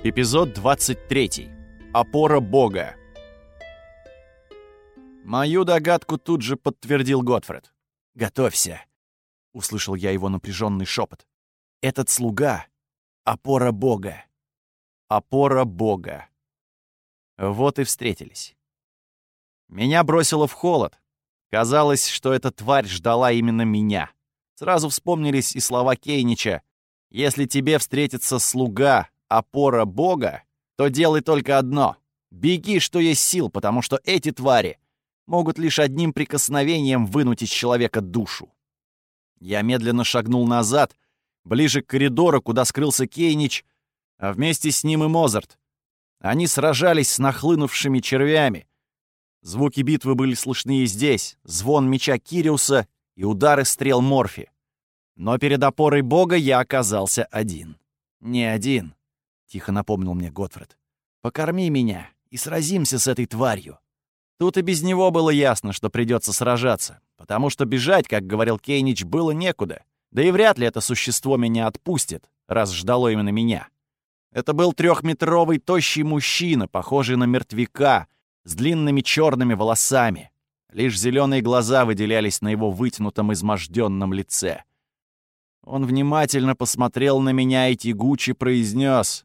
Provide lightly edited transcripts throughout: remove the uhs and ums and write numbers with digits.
Эпизод 23. Опора Бога. Мою догадку тут же подтвердил Готфред. «Готовься!» — услышал я его напряженный шепот. «Этот слуга — опора Бога!» Опора Бога. Вот и встретились. Меня бросило в холод. Казалось, что эта тварь ждала именно меня. Сразу вспомнились и слова Кейнича: «Если тебе встретится слуга, опора Бога, то делай только одно — беги, что есть сил, потому что эти твари могут лишь одним прикосновением вынуть из человека душу». Я медленно шагнул назад, ближе к коридору, куда скрылся Кейнич, а вместе с ним и Мозарт. Они сражались с нахлынувшими червями. Звуки битвы были слышны и здесь, звон меча Кириуса и удары стрел Морфи. Но перед опорой Бога я оказался один. «Не один», — тихо напомнил мне Готфред. «Покорми меня и сразимся с этой тварью». Тут и без него было ясно, что придется сражаться, потому что бежать, как говорил Кейнич, было некуда. Да и вряд ли это существо меня отпустит, раз ждало именно меня. Это был 3-метровый тощий мужчина, похожий на мертвяка, с длинными черными волосами. Лишь зеленые глаза выделялись на его вытянутом изможденном лице. Он внимательно посмотрел на меня и тягуче произнес: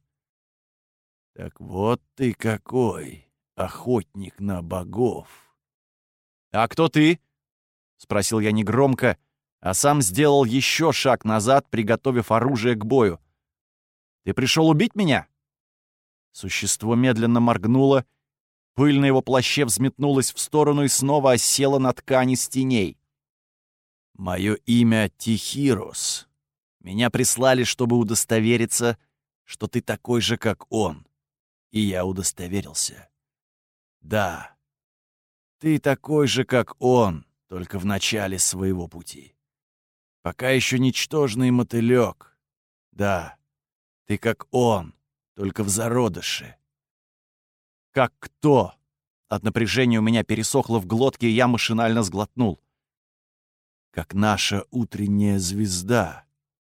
«Так вот ты какой, охотник на богов!» «А кто ты?» — спросил я негромко, а сам сделал еще шаг назад, приготовив оружие к бою. «Ты пришел убить меня?» Существо медленно моргнуло, пыль на его плаще взметнулась в сторону и снова осела на ткани с теней. «Мое имя Тихирос. Меня прислали, чтобы удостовериться, что ты такой же, как он. И я удостоверился. Да, ты такой же, как он, только в начале своего пути. Пока еще ничтожный мотылек. Да, ты как он, только в зародыше». «Как кто?» От напряжения у меня пересохло в глотке, и я машинально сглотнул. «Как наша утренняя звезда».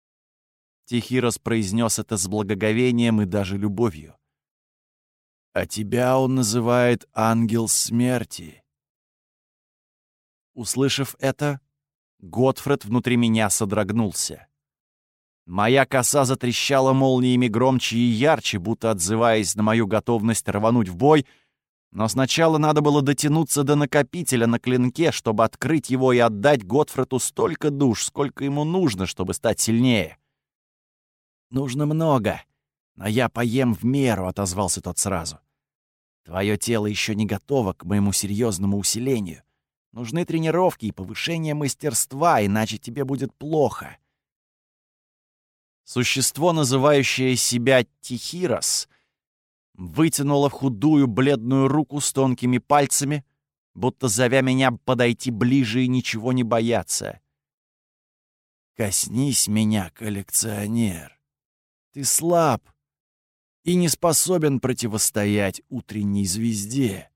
Тихирос произнес это с благоговением и даже любовью. «А тебя он называет ангел смерти». Услышав это, Готфред внутри меня содрогнулся. Моя коса затрещала молниями громче и ярче, будто отзываясь на мою готовность рвануть в бой, но сначала надо было дотянуться до накопителя на клинке, чтобы открыть его и отдать Готфреду столько душ, сколько ему нужно, чтобы стать сильнее. «Нужно много, но я поем в меру», — отозвался тот сразу. «Твое тело еще не готово к моему серьезному усилению. Нужны тренировки и повышение мастерства, иначе тебе будет плохо». Существо, называющее себя Тихирос, вытянуло в худую бледную руку с тонкими пальцами, будто зовя меня подойти ближе и ничего не бояться. «Коснись меня, коллекционер. Ты слаб и не способен противостоять утренней звезде.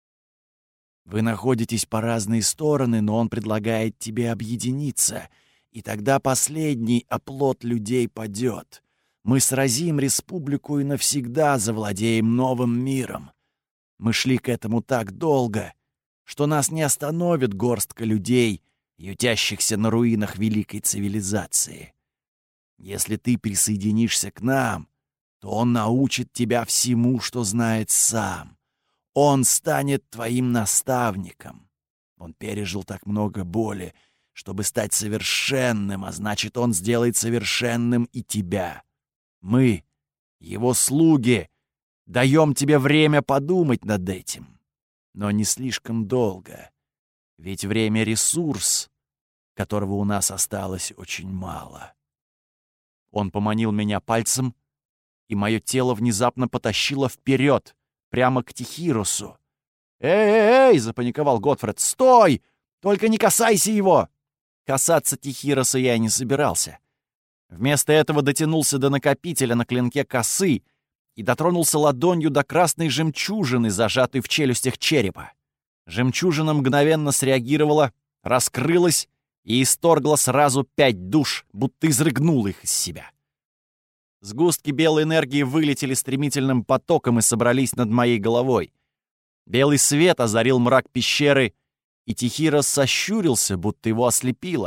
Вы находитесь по разные стороны, но он предлагает тебе объединиться, и тогда последний оплот людей падет. Мы сразим республику и навсегда завладеем новым миром. Мы шли к этому так долго, что нас не остановит горстка людей, ютящихся на руинах великой цивилизации. Если ты присоединишься к нам, то он научит тебя всему, что знает сам. Он станет твоим наставником. Он пережил так много боли, чтобы стать совершенным, а значит, он сделает совершенным и тебя. Мы, его слуги, даем тебе время подумать над этим, но не слишком долго, ведь время — ресурс, которого у нас осталось очень мало». Он поманил меня пальцем, и мое тело внезапно потащило вперед, прямо к Тихиросу. «Эй-эй-эй!» — запаниковал Готфред. «Стой! Только не касайся его!» Касаться Тихироса я не собирался. Вместо этого дотянулся до накопителя на клинке косы и дотронулся ладонью до красной жемчужины, зажатой в челюстях черепа. Жемчужина мгновенно среагировала, раскрылась и исторгла сразу 5 душ, будто изрыгнула их из себя. Сгустки белой энергии вылетели стремительным потоком и собрались над моей головой. Белый свет озарил мрак пещеры, и Тихирос сощурился, будто его ослепило.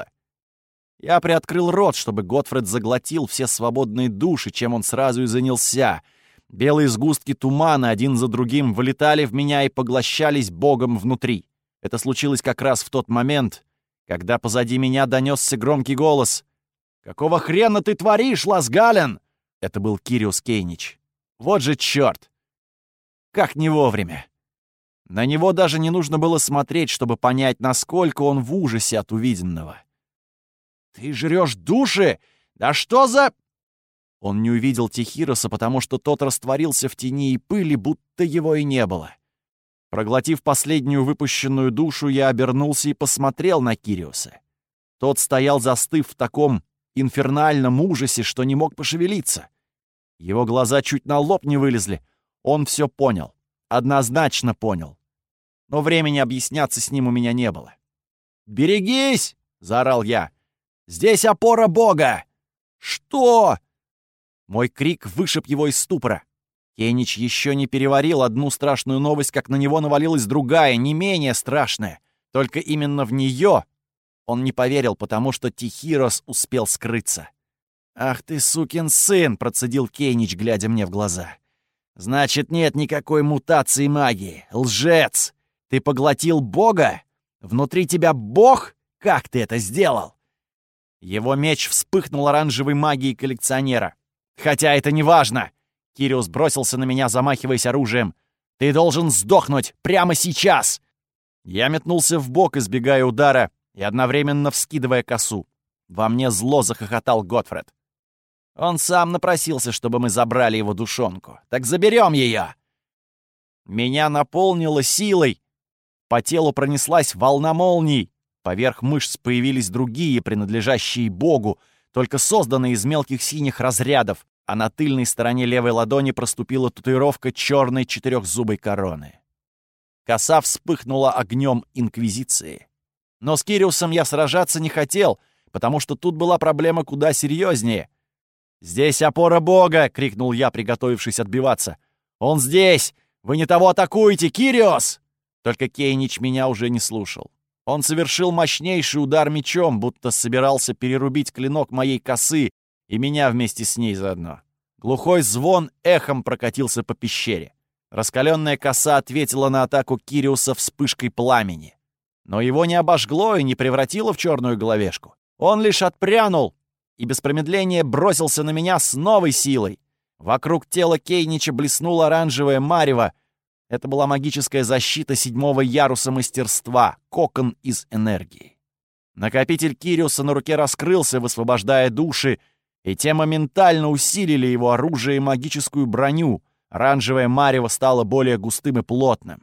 Я приоткрыл рот, чтобы Готфред заглотил все свободные души, чем он сразу и занялся. Белые сгустки тумана один за другим вылетали в меня и поглощались Богом внутри. Это случилось как раз в тот момент, когда позади меня донесся громкий голос. «Какого хрена ты творишь, Лазгален?» Это был Кириус Кейнич. Вот же чёрт! Как не вовремя! На него даже не нужно было смотреть, чтобы понять, насколько он в ужасе от увиденного. «Ты жрёшь души? Да что за...» Он не увидел Тихироса, потому что тот растворился в тени и пыли, будто его и не было. Проглотив последнюю выпущенную душу, я обернулся и посмотрел на Кириуса. Тот стоял, застыв в таком инфернальном ужасе, что не мог пошевелиться. Его глаза чуть на лоб не вылезли. Он все понял. Однозначно понял. Но времени объясняться с ним у меня не было. «Берегись!» — заорал я. «Здесь опора Бога!» «Что?» Мой крик вышиб его из ступора. Кейнич еще не переварил одну страшную новость, как на него навалилась другая, не менее страшная. Только именно в нее он не поверил, потому что Тихирос успел скрыться. «Ах ты, сукин сын!» — процедил Кейнич, глядя мне в глаза. «Значит, нет никакой мутации магии. Лжец! Ты поглотил Бога? Внутри тебя Бог? Как ты это сделал?» Его меч вспыхнул оранжевой магией коллекционера. «Хотя это не важно!» Кириус бросился на меня, замахиваясь оружием. «Ты должен сдохнуть прямо сейчас!» Я метнулся вбок, избегая удара и одновременно вскидывая косу. Во мне зло захохотал Готфред. Он сам напросился, чтобы мы забрали его душонку. Так заберем ее! Меня наполнило силой. По телу пронеслась волна молний. Поверх мышц появились другие, принадлежащие Богу, только созданные из мелких синих разрядов, а на тыльной стороне левой ладони проступила татуировка черной четырехзубой короны. Коса вспыхнула огнем Инквизиции. Но с Кириусом я сражаться не хотел, потому что тут была проблема куда серьезнее. «Здесь опора Бога!» — крикнул я, приготовившись отбиваться. «Он здесь! Вы не того атакуете, Кириос!» Только Кейнич меня уже не слушал. Он совершил мощнейший удар мечом, будто собирался перерубить клинок моей косы и меня вместе с ней заодно. Глухой звон эхом прокатился по пещере. Раскаленная коса ответила на атаку Кириуса вспышкой пламени. Но его не обожгло и не превратило в черную головешку. Он лишь отпрянул и без промедления бросился на меня с новой силой. Вокруг тела Кейнича блеснула оранжевая марево. Это была магическая защита 7-го яруса мастерства, кокон из энергии. Накопитель Кириуса на руке раскрылся, высвобождая души, и те моментально усилили его оружие и магическую броню. Оранжевое марево стало более густым и плотным.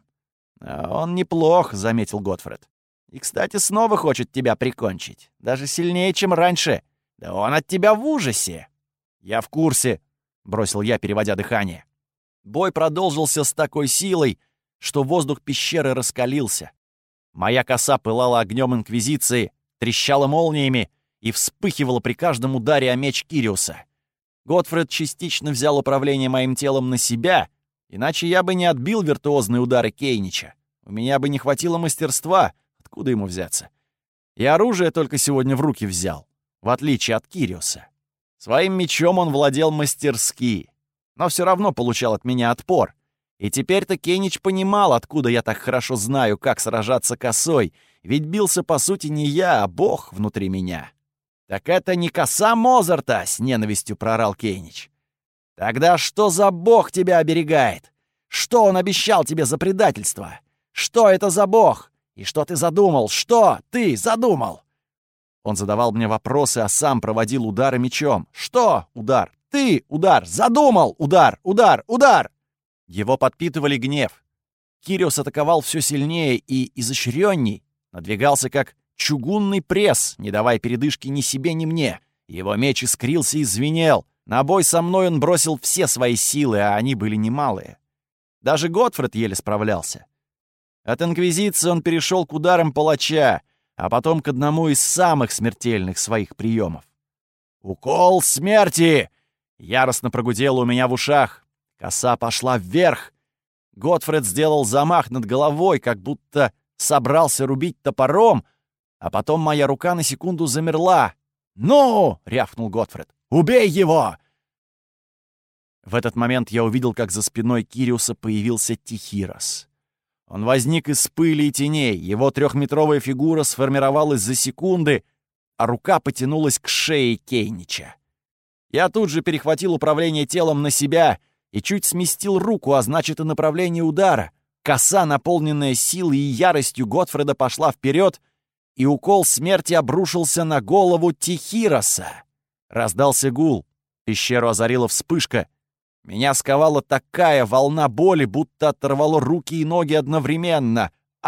«Он неплох», — заметил Готфред. «И, кстати, снова хочет тебя прикончить. Даже сильнее, чем раньше. Да он от тебя в ужасе!» «Я в курсе», — бросил я, переводя дыхание. Бой продолжился с такой силой, что воздух пещеры раскалился. Моя коса пылала огнем Инквизиции, трещала молниями и вспыхивала при каждом ударе о меч Кириуса. Готфред частично взял управление моим телом на себя, иначе я бы не отбил виртуозные удары Кейнича. У меня бы не хватило мастерства, откуда ему взяться. И оружие только сегодня в руки взял, в отличие от Кириуса. Своим мечом он владел мастерски, но все равно получал от меня отпор. И теперь-то Кейнич понимал, откуда я так хорошо знаю, как сражаться косой, ведь бился, по сути, не я, а Бог внутри меня. «Так это не коса Мозарта!» — с ненавистью проорал Кейнич. «Тогда что за Бог тебя оберегает? Что он обещал тебе за предательство? Что это за Бог? И что ты задумал? Что ты задумал?» Он задавал мне вопросы, а сам проводил удары мечом. «Что? Удар! Ты! Удар! Задумал! Удар! Удар! Удар!» Его подпитывали гнев. Кириус атаковал все сильнее и изощренней, надвигался как чугунный пресс, не давая передышки ни себе, ни мне. Его меч искрился и звенел. На бой со мной он бросил все свои силы, а они были немалые. Даже Готфред еле справлялся. От Инквизиции он перешел к ударам палача, а потом к одному из самых смертельных своих приемов. «Укол смерти!» Яростно прогудело у меня в ушах. Коса пошла вверх. Готфред сделал замах над головой, как будто собрался рубить топором, а потом моя рука на секунду замерла. «Ну!» — рявкнул Готфред. «Убей его!» В этот момент я увидел, как за спиной Кириуса появился Тихирос. Он возник из пыли и теней, его 3-метровая фигура сформировалась за секунды, а рука потянулась к шее Кейнича. Я тут же перехватил управление телом на себя и чуть сместил руку, а значит и направление удара. Коса, наполненная силой и яростью Готфреда, пошла вперед, и укол смерти обрушился на голову Тихироса. Раздался гул. Пещеру озарила вспышка. Меня сковала такая волна боли, будто оторвало руки и ноги одновременно.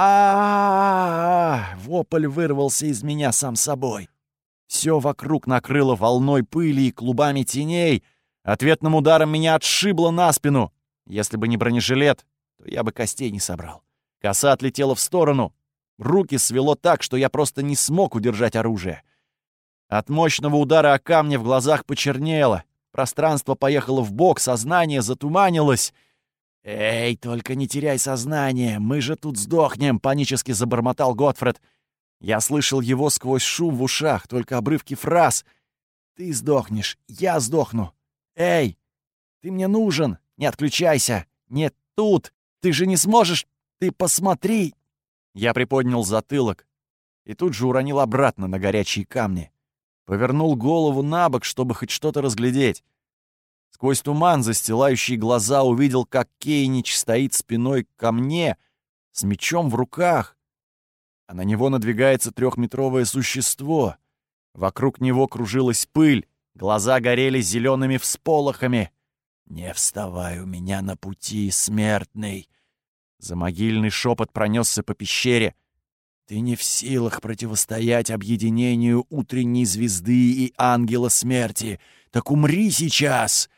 Вопль вырвался из меня сам собой. Все вокруг накрыло волной пыли и клубами теней. Ответным ударом меня отшибло на спину. Если бы не бронежилет, то я бы костей не собрал. Коса отлетела в сторону. Руки свело так, что я просто не смог удержать оружие. От мощного удара о камни в глазах почернело. Пространство поехало вбок, сознание затуманилось. «Эй, только не теряй сознание, мы же тут сдохнем!» — панически забормотал Готфред. Я слышал его сквозь шум в ушах, только обрывки фраз. «Ты сдохнешь, я сдохну! Эй, ты мне нужен! Не отключайся! Нет, тут! Ты же не сможешь! Ты посмотри!» Я приподнял затылок и тут же уронил обратно на горячие камни. Повернул голову на бок, чтобы хоть что-то разглядеть. Сквозь туман, застилающий глаза, увидел, как Кейнич стоит спиной ко мне с мечом в руках, а на него надвигается 3-метровое существо. Вокруг него кружилась пыль, глаза горели зелеными всполохами. «Не вставай у меня на пути, смертный!» Замогильный шепот пронесся по пещере. «Ты не в силах противостоять объединению утренней звезды и ангела смерти. Так умри сейчас!»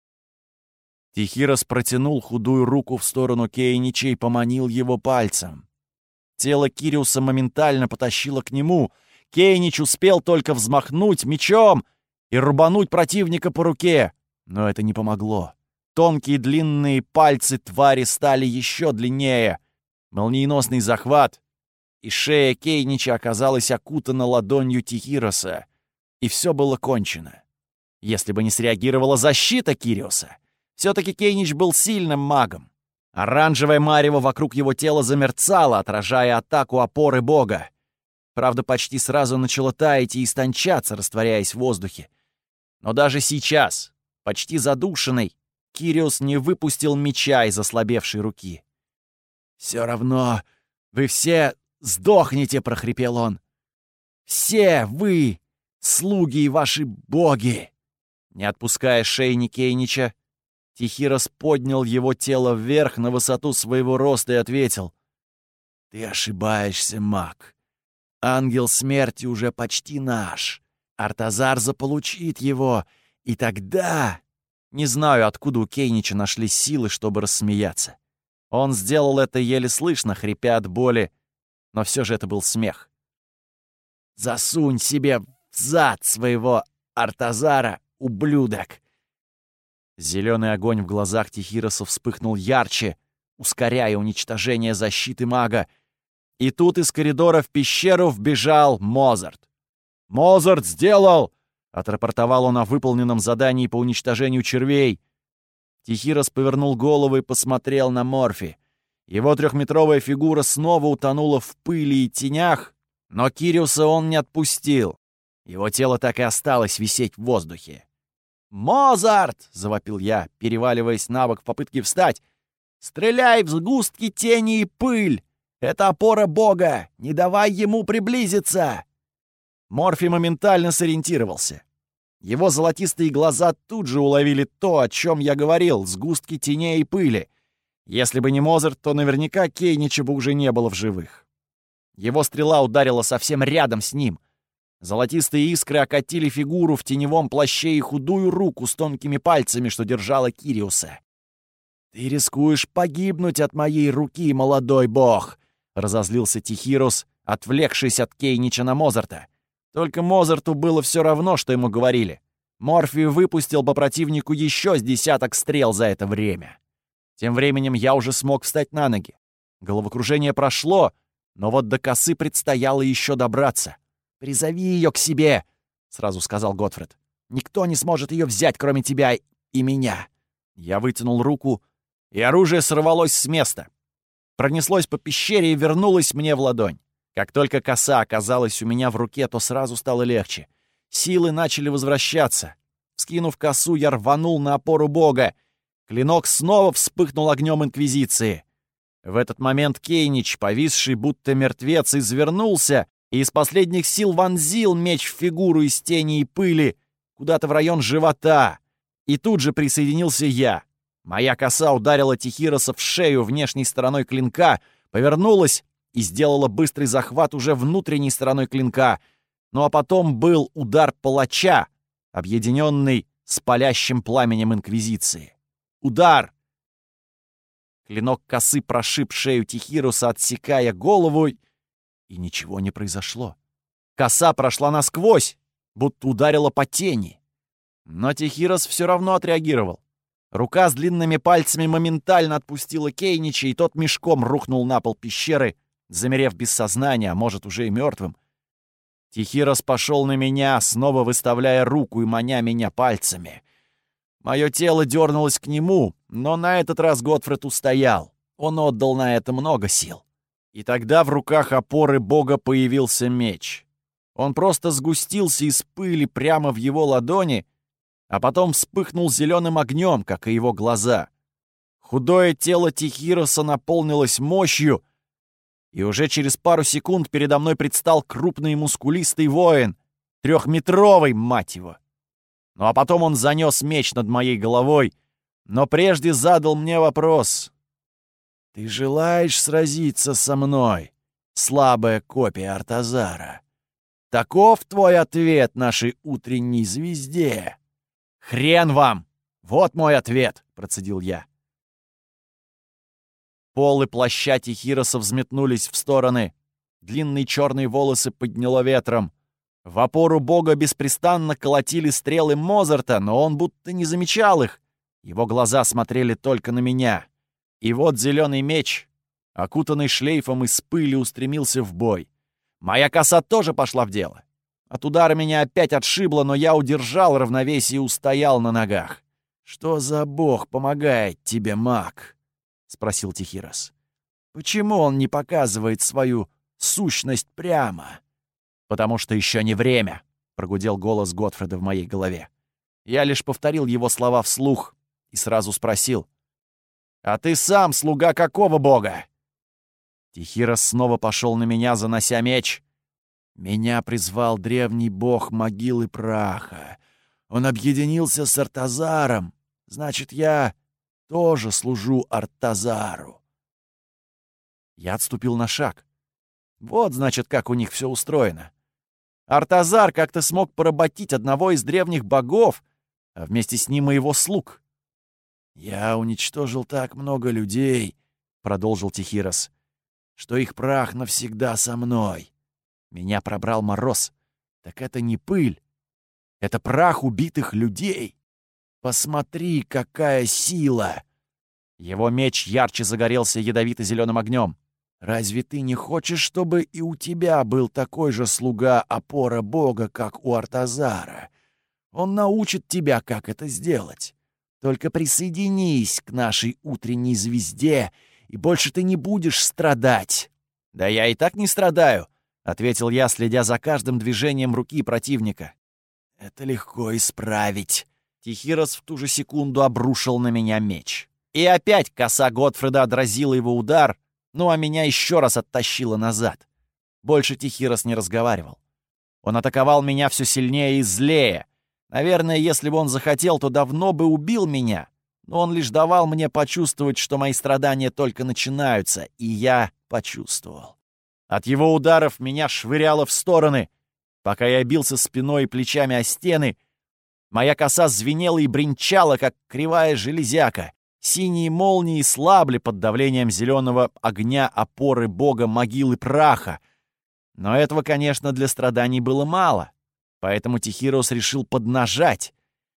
Тихирос протянул худую руку в сторону Кейнича и поманил его пальцем. Тело Кириуса моментально потащило к нему. Кейнич успел только взмахнуть мечом и рубануть противника по руке. Но это не помогло. Тонкие длинные пальцы твари стали еще длиннее. Молниеносный захват, и шея Кейнича оказалась окутана ладонью Тихироса. И все было кончено. Если бы не среагировала защита Кириуса. Все-таки Кейнич был сильным магом. Оранжевое марево вокруг его тела замерцало, отражая атаку опоры бога. Правда, почти сразу начало таять и истончаться, растворяясь в воздухе. Но даже сейчас, почти задушенный, Кириус не выпустил меча из ослабевшей руки. «Все равно вы все сдохнете!» — прохрипел он. «Все вы, слуги и ваши боги!» Не отпуская шейни Кейнича, Тихирос поднял его тело вверх на высоту своего роста и ответил: «Ты ошибаешься, маг. Ангел смерти уже почти наш. Артазар заполучит его, и тогда...» Не знаю, откуда у Кейнича нашлись силы, чтобы рассмеяться. Он сделал это еле слышно, хрипя от боли, но все же это был смех. «Засунь себе в зад своего Артазара, ублюдок!» Зеленый огонь в глазах Тихироса вспыхнул ярче, ускоряя уничтожение защиты мага. И тут из коридора в пещеру вбежал Мозарт. «Мозарт сделал!» — отрапортовал он о выполненном задании по уничтожению червей. Тихирос повернул голову и посмотрел на Морфи. Его 3-метровая фигура снова утонула в пыли и тенях, но Кириуса он не отпустил. Его тело так и осталось висеть в воздухе. «Мозарт!» — завопил я, переваливаясь на бок в попытке встать. «Стреляй в сгустки тени и пыль! Это опора бога! Не давай ему приблизиться!» Морфи моментально сориентировался. Его золотистые глаза тут же уловили то, о чем я говорил, сгустки теней и пыли. Если бы не Мозарт, то наверняка Кейнича бы уже не было в живых. Его стрела ударила совсем рядом с ним. Золотистые искры окатили фигуру в теневом плаще и худую руку с тонкими пальцами, что держала Кириуса. «Ты рискуешь погибнуть от моей руки, молодой бог!» — разозлился Тихирос, отвлекшись от Кейнича на Мозарта. Только Мозарту было все равно, что ему говорили. Морфий выпустил по противнику еще с десяток стрел за это время. Тем временем я уже смог встать на ноги. Головокружение прошло, но вот до косы предстояло еще добраться. «Призови ее к себе», — сразу сказал Готфрид. «Никто не сможет ее взять, кроме тебя и меня». Я вытянул руку, и оружие сорвалось с места. Пронеслось по пещере и вернулось мне в ладонь. Как только коса оказалась у меня в руке, то сразу стало легче. Силы начали возвращаться. Вскинув косу, я рванул на опору бога. Клинок снова вспыхнул огнем Инквизиции. В этот момент Кейнич, повисший будто мертвец, извернулся и из последних сил вонзил меч в фигуру из тени и пыли куда-то в район живота. И тут же присоединился я. Моя коса ударила Тихироса в шею внешней стороной клинка, повернулась и сделала быстрый захват уже внутренней стороной клинка. Ну а потом был удар палача, объединенный с палящим пламенем Инквизиции. Удар! Клинок косы прошиб шею Тихироса, отсекая голову, и ничего не произошло. Коса прошла насквозь, будто ударила по тени. Но Тихирос все равно отреагировал. Рука с длинными пальцами моментально отпустила Кейнича, и тот мешком рухнул на пол пещеры, замерев без сознания, а может, уже и мертвым. Тихирос пошел на меня, снова выставляя руку и маня меня пальцами. Мое тело дернулось к нему, но на этот раз Готфрид устоял. Он отдал на это много сил. И тогда в руках опоры бога появился меч. Он просто сгустился из пыли прямо в его ладони, а потом вспыхнул зеленым огнем, как и его глаза. Худое тело Тихироса наполнилось мощью, и уже через пару секунд передо мной предстал крупный мускулистый воин, 3-метровый, мать его. Ну а потом он занес меч над моей головой, но прежде задал мне вопрос. «Ты желаешь сразиться со мной, слабая копия Артазара? Таков твой ответ нашей утренней звезде?» «Хрен вам! Вот мой ответ!» — процедил я. Полы плаща Тихироса взметнулись в стороны. Длинные черные волосы подняло ветром. В опору бога беспрестанно колотили стрелы Мозарта, но он будто не замечал их. Его глаза смотрели только на меня. И вот зеленый меч, окутанный шлейфом из пыли, устремился в бой. Моя коса тоже пошла в дело. От удара меня опять отшибло, но я удержал равновесие и устоял на ногах. «Что за бог помогает тебе, маг?» — спросил Тихирос. «Почему он не показывает свою сущность прямо?» «Потому что еще не время», — прогудел голос Готфрида в моей голове. Я лишь повторил его слова вслух и сразу спросил. «А ты сам слуга какого бога?» Тихирос снова пошел на меня, занося меч. «Меня призвал древний бог могилы праха. Он объединился с Артазаром. Значит, я тоже служу Артазару». Я отступил на шаг. Вот, значит, как у них все устроено. Артазар как-то смог поработить одного из древних богов, а вместе с ним и его слуг. «Я уничтожил так много людей», — продолжил Тихирос, «что их прах навсегда со мной. Меня пробрал мороз. Так это не пыль. Это прах убитых людей. Посмотри, какая сила!» Его меч ярче загорелся ядовито-зеленым огнем. «Разве ты не хочешь, чтобы и у тебя был такой же слуга-опора бога, как у Артазара? Он научит тебя, как это сделать. Только присоединись к нашей утренней звезде, и больше ты не будешь страдать». «Да я и так не страдаю», — ответил я, следя за каждым движением руки противника. «Это легко исправить». Тихирос в ту же секунду обрушил на меня меч. И опять коса Готфрида отразила его удар, ну а меня еще раз оттащило назад. Больше Тихирос не разговаривал. Он атаковал меня все сильнее и злее. Наверное, если бы он захотел, то давно бы убил меня. Но он лишь давал мне почувствовать, что мои страдания только начинаются, и я почувствовал. От его ударов меня швыряло в стороны. Пока я бился спиной и плечами о стены, моя коса звенела и бренчала, как кривая железяка. Синие молнии слабли под давлением зеленого огня опоры бога могилы праха. Но этого, конечно, для страданий было мало. Поэтому Тихирос решил поднажать.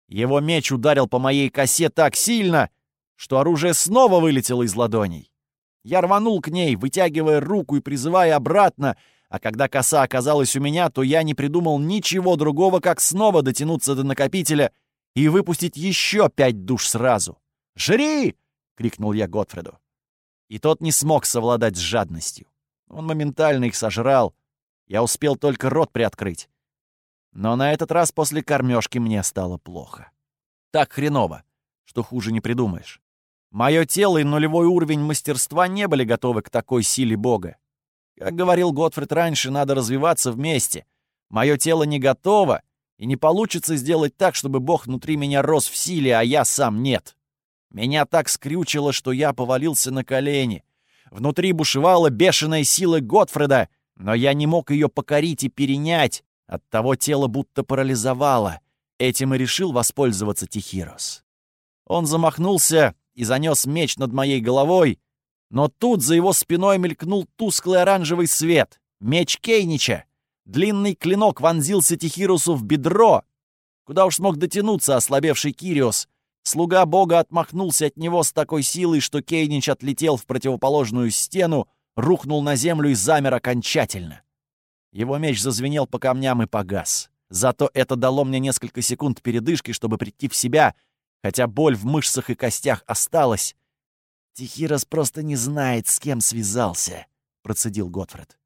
Его меч ударил по моей косе так сильно, что оружие снова вылетело из ладоней. Я рванул к ней, вытягивая руку и призывая обратно, а когда коса оказалась у меня, то я не придумал ничего другого, как снова дотянуться до накопителя и выпустить еще 5 душ сразу. «Жри!» — крикнул я Готфреду. И тот не смог совладать с жадностью. Он моментально их сожрал. Я успел только рот приоткрыть. Но на этот раз после кормежки мне стало плохо. Так хреново, что хуже не придумаешь. Мое тело и нулевой уровень мастерства не были готовы к такой силе Бога. Как говорил Готфред раньше, надо развиваться вместе. Мое тело не готово, и не получится сделать так, чтобы Бог внутри меня рос в силе, а я сам нет. Меня так скрючило, что я повалился на колени. Внутри бушевала бешеная сила Готфреда, но я не мог ее покорить и перенять. Оттого тело будто парализовало. Этим и решил воспользоваться Тихирос. Он замахнулся и занес меч над моей головой, но тут за его спиной мелькнул тусклый оранжевый свет. Меч Кейнича. Длинный клинок вонзился Тихиросу в бедро. Куда уж смог дотянуться ослабевший Кириос. Слуга бога отмахнулся от него с такой силой, что Кейнич отлетел в противоположную стену, рухнул на землю и замер окончательно. Его меч зазвенел по камням и погас. Зато это дало мне несколько секунд передышки, чтобы прийти в себя, хотя боль в мышцах и костях осталась. «Тихирос просто не знает, с кем связался», — процедил Готфред.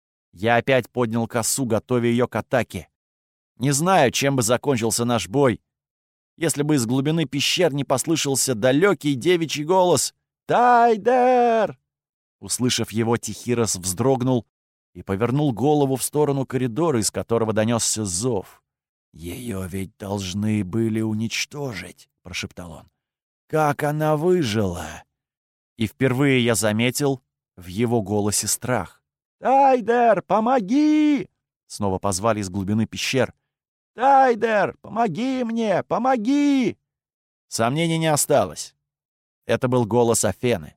Я опять поднял косу, готовя ее к атаке. Не знаю, чем бы закончился наш бой, если бы из глубины пещер не послышался далекий девичий голос «Тайдер!». Услышав его, Тихирос вздрогнул и повернул голову в сторону коридора, из которого донесся зов. «Ее ведь должны были уничтожить», — прошептал он. «Как она выжила?» И впервые я заметил в его голосе страх. «Тайдер, помоги!» — снова позвали из глубины пещер. «Тайдер, помоги мне, помоги!» Сомнений не осталось. Это был голос Афены.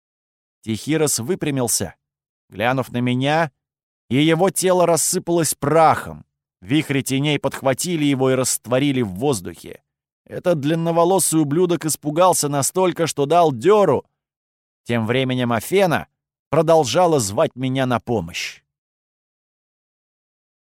Тихирос выпрямился, глянув на меня, и его тело рассыпалось прахом. Вихри теней подхватили его и растворили в воздухе. Этот длинноволосый ублюдок испугался настолько, что дал дёру. Тем временем Афена продолжала звать меня на помощь.